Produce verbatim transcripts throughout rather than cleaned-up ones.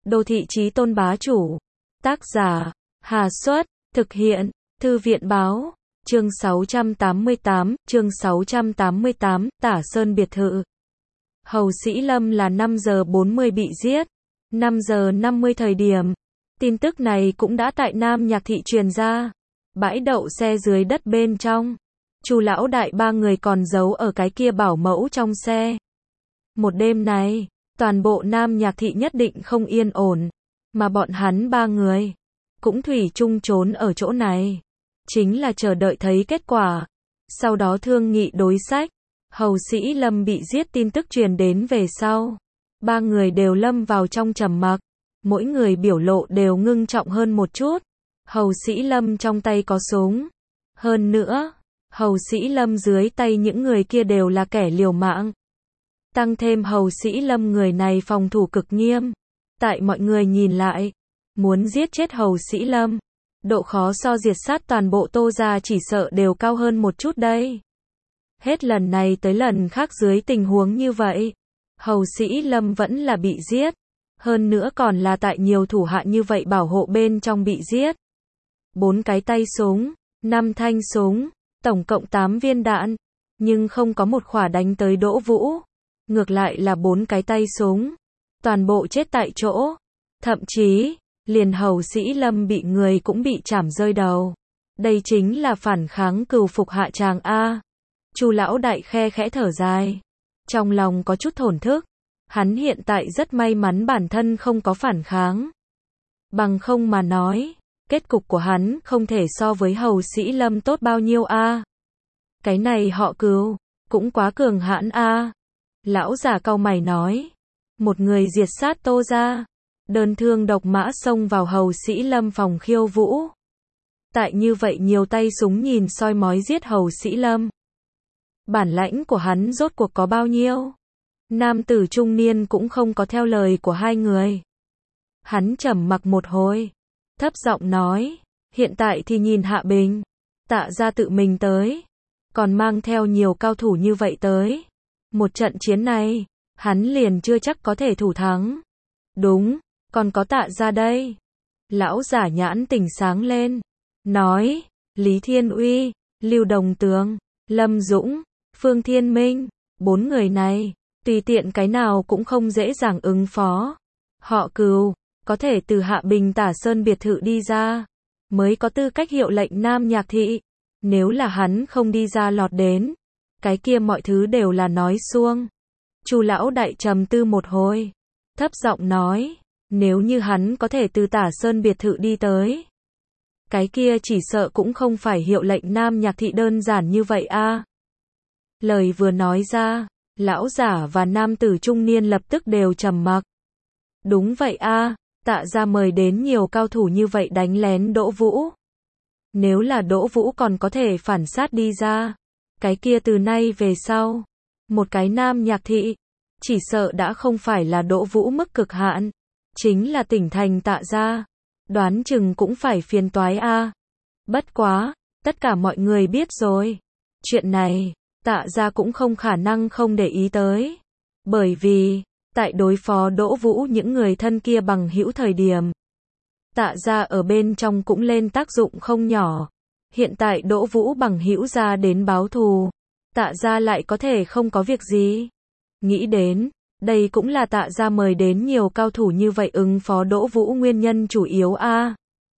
Đô thị chí tôn bá chủ. Tác giả, Hà Xuất, thực hiện, Thư viện Báo, chương sáu trăm tám mươi tám, chương sáu trăm tám mươi tám, Tả Sơn biệt thự. Hầu Sĩ Lâm là năm giờ bốn mươi bị giết. năm giờ năm mươi thời điểm, tin tức này cũng đã tại Nam Nhạc Thị truyền ra. Bãi đậu xe dưới đất bên trong, Chu lão đại ba người còn giấu ở cái kia bảo mẫu trong xe. Một đêm này, toàn bộ Nam Nhạc Thị nhất định không yên ổn, mà bọn hắn ba người cũng thủy chung trốn ở chỗ này, chính là chờ đợi thấy kết quả, sau đó thương nghị đối sách. Hầu Sĩ Lâm bị giết tin tức truyền đến về sau, ba người đều lâm vào trong trầm mặc, mỗi người biểu lộ đều ngưng trọng hơn một chút. Hầu Sĩ Lâm trong tay có súng, hơn nữa, Hầu Sĩ Lâm dưới tay những người kia đều là kẻ liều mạng. Tăng thêm Hầu Sĩ Lâm người này phòng thủ cực nghiêm, tại mọi người nhìn lại, muốn giết chết Hầu Sĩ Lâm, độ khó so diệt sát toàn bộ Tô gia chỉ sợ đều cao hơn một chút đây. Hết lần này tới lần khác dưới tình huống như vậy, Hầu Sĩ Lâm vẫn là bị giết, hơn nữa còn là tại nhiều thủ hạ như vậy bảo hộ bên trong bị giết. Bốn cái tay súng, năm thanh súng, tổng cộng tám viên đạn, nhưng không có một khỏa đánh tới Đỗ Vũ. Ngược lại là bốn cái tay súng, toàn bộ chết tại chỗ. Thậm chí, liền Hầu Sĩ Lâm bị người cũng bị chảm rơi đầu. Đây chính là phản kháng cừu phục hạ tràng A. Chu lão đại khe khẽ thở dài, trong lòng có chút thổn thức. Hắn hiện tại rất may mắn bản thân không có phản kháng. Bằng không mà nói, kết cục của hắn không thể so với Hầu Sĩ Lâm tốt bao nhiêu a. Cái này họ Cừu, cũng quá cường hãn a. Lão già cau mày nói, một người diệt sát Tô gia, đơn thương độc mã xông vào Hầu Sĩ Lâm phòng khiêu vũ. Tại như vậy nhiều tay súng nhìn soi mói giết Hầu Sĩ Lâm. Bản lãnh của hắn rốt cuộc có bao nhiêu? Nam tử trung niên cũng không có theo lời của hai người. Hắn trầm mặc một hồi, thấp giọng nói, hiện tại thì nhìn Hạ Bình, Tạ gia tự mình tới, còn mang theo nhiều cao thủ như vậy tới. Một trận chiến này, hắn liền chưa chắc có thể thủ thắng. Đúng, còn có Tạ gia đây. Lão giả nhãn tỉnh sáng lên, nói, Lý Thiên Uy, Lưu Đồng Tường, Lâm Dũng, Phương Thiên Minh, bốn người này, tùy tiện cái nào cũng không dễ dàng ứng phó. Họ Cừu, có thể từ Hạ Bình Tả Sơn biệt thự đi ra, mới có tư cách hiệu lệnh Nam Nhạc Thị. Nếu là hắn không đi ra lọt đến, cái kia mọi thứ đều là nói suông. Chu lão đại trầm tư một hồi, thấp giọng nói, nếu như hắn có thể từ Tả Sơn biệt thự đi tới, cái kia chỉ sợ cũng không phải hiệu lệnh Nam Nhạc Thị đơn giản như vậy a. Lời vừa nói ra, lão giả và nam tử trung niên lập tức đều trầm mặc. Đúng vậy a, Tạ gia mời đến nhiều cao thủ như vậy đánh lén Đỗ Vũ. Nếu là Đỗ Vũ còn có thể phản sát đi ra, cái kia từ nay về sau, một cái Nam Nhạc Thị, chỉ sợ đã không phải là Đỗ Vũ mức cực hạn, chính là tỉnh thành Tạ gia, đoán chừng cũng phải phiền toái a. Bất quá, tất cả mọi người biết rồi, chuyện này, Tạ gia cũng không khả năng không để ý tới, bởi vì, tại đối phó Đỗ Vũ những người thân kia bằng hữu thời điểm, Tạ gia ở bên trong cũng lên tác dụng không nhỏ. Hiện tại Đỗ Vũ bằng hữu ra đến báo thù, Tạ gia lại có thể không có việc gì. Nghĩ đến, đây cũng là Tạ gia mời đến nhiều cao thủ như vậy ứng phó Đỗ Vũ nguyên nhân chủ yếu a.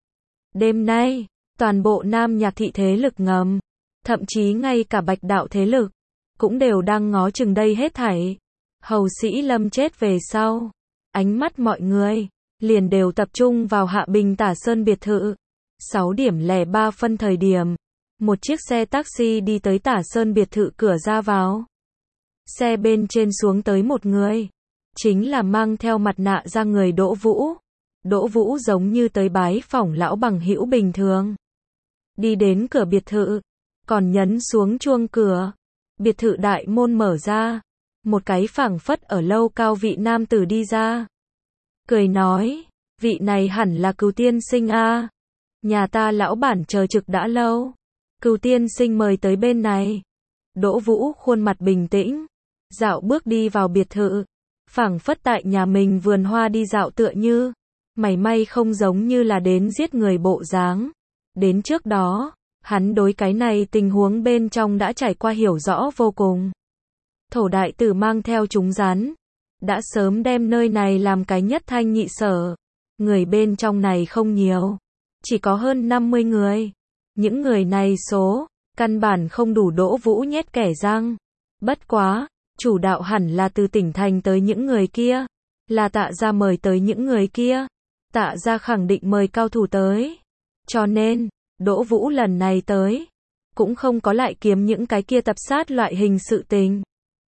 Đêm nay, toàn bộ Nam Nhạc Thị thế lực ngầm, thậm chí ngay cả Bạch đạo thế lực, cũng đều đang ngó chừng đây hết thảy. Hầu Sĩ Lâm chết về sau, ánh mắt mọi người liền đều tập trung vào Hạ Bình Tả Sơn biệt thự. sáu điểm lẻ ba phân thời điểm, một chiếc xe taxi đi tới Tả Sơn biệt thự cửa ra vào. Xe bên trên xuống tới một người, chính là mang theo mặt nạ ra người Đỗ Vũ. Đỗ Vũ giống như tới bái phỏng lão bằng hữu bình thường. Đi đến cửa biệt thự, còn nhấn xuống chuông cửa. Biệt thự đại môn mở ra, một cái phảng phất ở lâu cao vị nam tử đi ra. Cười nói, vị này hẳn là Cừu tiên sinh a. Nhà ta lão bản chờ trực đã lâu. Cừu tiên sinh mời tới bên này. Đỗ Vũ khuôn mặt bình tĩnh, dạo bước đi vào biệt thự, phảng phất tại nhà mình vườn hoa đi dạo tựa như. mảy may không giống như là đến giết người bộ dáng. Đến trước đó, hắn đối cái này tình huống bên trong đã trải qua hiểu rõ vô cùng. Thổ đại tử mang theo chúng rắn, đã sớm đem nơi này làm cái nhất thanh nhị sở. Người bên trong này không nhiều, chỉ có hơn năm mươi người. Những người này số, căn bản không đủ Đỗ Vũ nhét kẻ răng. Bất quá, chủ đạo hẳn là từ tỉnh thành tới những người kia, là Tạ gia mời tới những người kia. Tạ gia khẳng định mời cao thủ tới. Cho nên, Đỗ Vũ lần này tới, cũng không có lại kiếm những cái kia tập sát loại hình sự tình.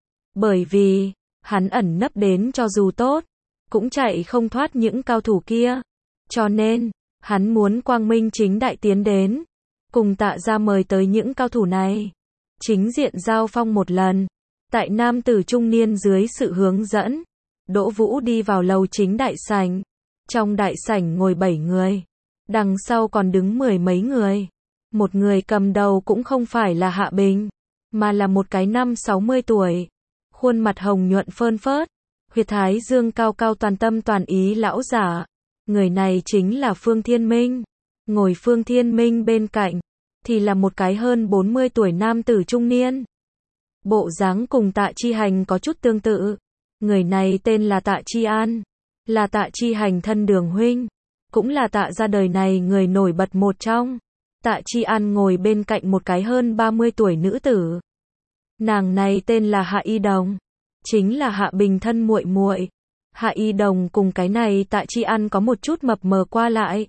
Bởi vì, hắn ẩn nấp đến cho dù tốt, cũng chạy không thoát những cao thủ kia. Cho nên, hắn muốn quang minh chính đại tiến đến, cùng Tạ gia mời tới những cao thủ này. Chính diện giao phong một lần, tại nam tử trung niên dưới sự hướng dẫn, Đỗ Vũ đi vào lầu chính đại sảnh. Trong đại sảnh ngồi bảy người, đằng sau còn đứng mười mấy người. Một người cầm đầu cũng không phải là Hạ Bình, mà là một cái năm sáu mươi tuổi, khuôn mặt hồng nhuận phơn phớt, huyệt thái dương cao cao toàn tâm toàn ý lão giả. Người này chính là Phương Thiên Minh. Ngồi Phương Thiên Minh bên cạnh, thì là một cái hơn bốn mươi tuổi nam tử trung niên. Bộ dáng cùng Tạ Chi Hành có chút tương tự. Người này tên là Tạ Chi An, là Tạ Chi Hành thân đường huynh, cũng là Tạ gia đời này người nổi bật một trong. Tạ Chi An ngồi bên cạnh một cái hơn ba mươi tuổi nữ tử. Nàng này tên là Hạ Y Đồng, chính là Hạ Bình thân muội muội. Hạ Y Đồng cùng cái này Tạ Chi An có một chút mập mờ qua lại.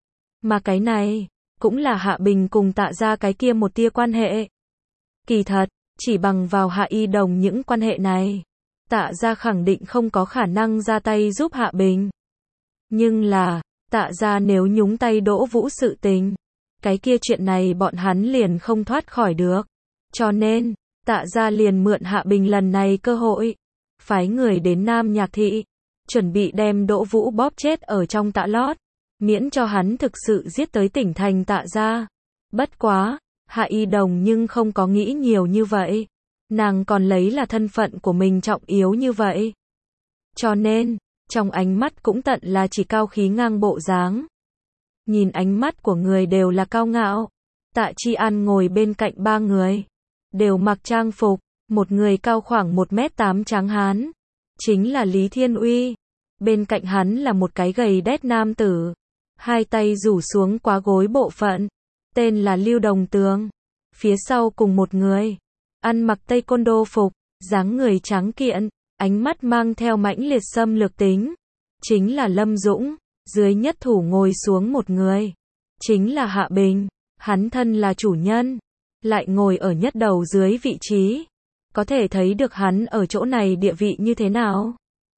Mà cái này, cũng là Hạ Bình cùng Tạ gia cái kia một tia quan hệ. Kỳ thật, chỉ bằng vào Hạ Y Đồng những quan hệ này, Tạ gia khẳng định không có khả năng ra tay giúp Hạ Bình. Nhưng là, Tạ gia nếu nhúng tay Đỗ Vũ sự tình, cái kia chuyện này bọn hắn liền không thoát khỏi được. Cho nên, Tạ gia liền mượn Hạ Bình lần này cơ hội, phái người đến Nam Nhạc Thị, chuẩn bị đem Đỗ Vũ bóp chết ở trong Tạ Lót, miễn cho hắn thực sự giết tới tỉnh thành Tạ gia. Bất quá, Hạ Y Đồng nhưng không có nghĩ nhiều như vậy. Nàng còn lấy là thân phận của mình trọng yếu như vậy. Cho nên, trong ánh mắt cũng tận là chỉ cao khí ngang bộ dáng. Nhìn ánh mắt của người đều là cao ngạo. Tạ Chi An ngồi bên cạnh ba người, đều mặc trang phục, một người cao khoảng một mét tám trắng hán, chính là Lý Thiên Uy. Bên cạnh hắn là một cái gầy đét nam tử, hai tay rủ xuống quá gối bộ phận, tên là Lưu Đồng Tường. Phía sau cùng một người, ăn mặc tây côn đô phục, dáng người trắng kiện, ánh mắt mang theo mãnh liệt xâm lược tính, chính là Lâm Dũng. Dưới nhất thủ ngồi xuống một người, chính là Hạ Bình, hắn thân là chủ nhân, lại ngồi ở nhất đầu dưới vị trí, có thể thấy được hắn ở chỗ này địa vị như thế nào.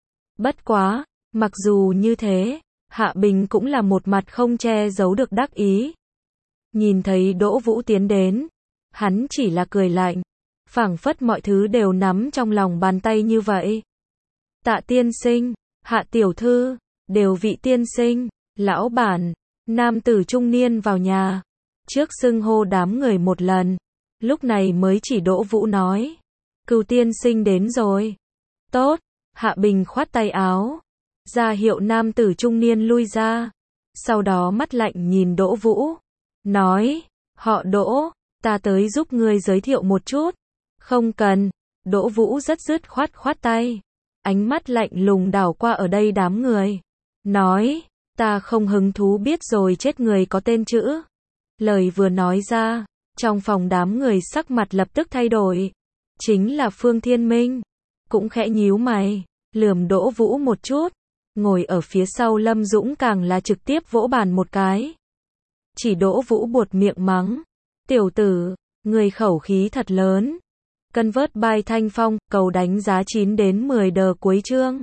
Bất quá, mặc dù như thế, Hạ Bình cũng là một mặt không che giấu được đắc ý. Nhìn thấy Đỗ Vũ tiến đến, hắn chỉ là cười lạnh, phảng phất mọi thứ đều nắm trong lòng bàn tay như vậy. Tạ tiên sinh, Hạ tiểu thư, đều vị tiên sinh, lão bản, nam tử trung niên vào nhà, trước xưng hô đám người một lần, lúc này mới chỉ Đỗ Vũ nói, Cửu tiên sinh đến rồi. Tốt, Hạ Bình khoát tay áo, ra hiệu nam tử trung niên lui ra, sau đó mắt lạnh nhìn Đỗ Vũ, nói, họ Đỗ, ta tới giúp ngươi giới thiệu một chút. Không cần, Đỗ Vũ rất dứt khoát khoát tay, ánh mắt lạnh lùng đảo qua ở đây đám người, nói, ta không hứng thú biết rồi chết người có tên chữ. Lời vừa nói ra, trong phòng đám người sắc mặt lập tức thay đổi, chính là Phương Thiên Minh, cũng khẽ nhíu mày, lườm Đỗ Vũ một chút, ngồi ở phía sau Lâm Dũng càng là trực tiếp vỗ bàn một cái. Chỉ Đỗ Vũ buột miệng mắng, tiểu tử, người khẩu khí thật lớn. Convert by Thanh Phong, cầu đánh giá chín đến mười đờ cuối chương.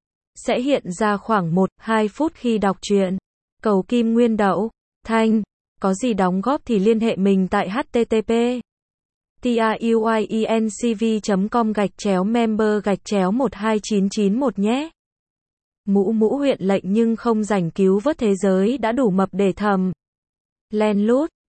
Sẽ hiện ra khoảng một đến hai phút khi đọc truyện. Cầu Kim Nguyên Đậu, Thanh, có gì đóng góp thì liên hệ mình tại http truyencv chấm com gạch chéo member gạch chéo một hai chín chín một nhé. Mũ mũ huyện lệnh nhưng không rảnh cứu vớt thế giới đã đủ mập để thầm. Len lút,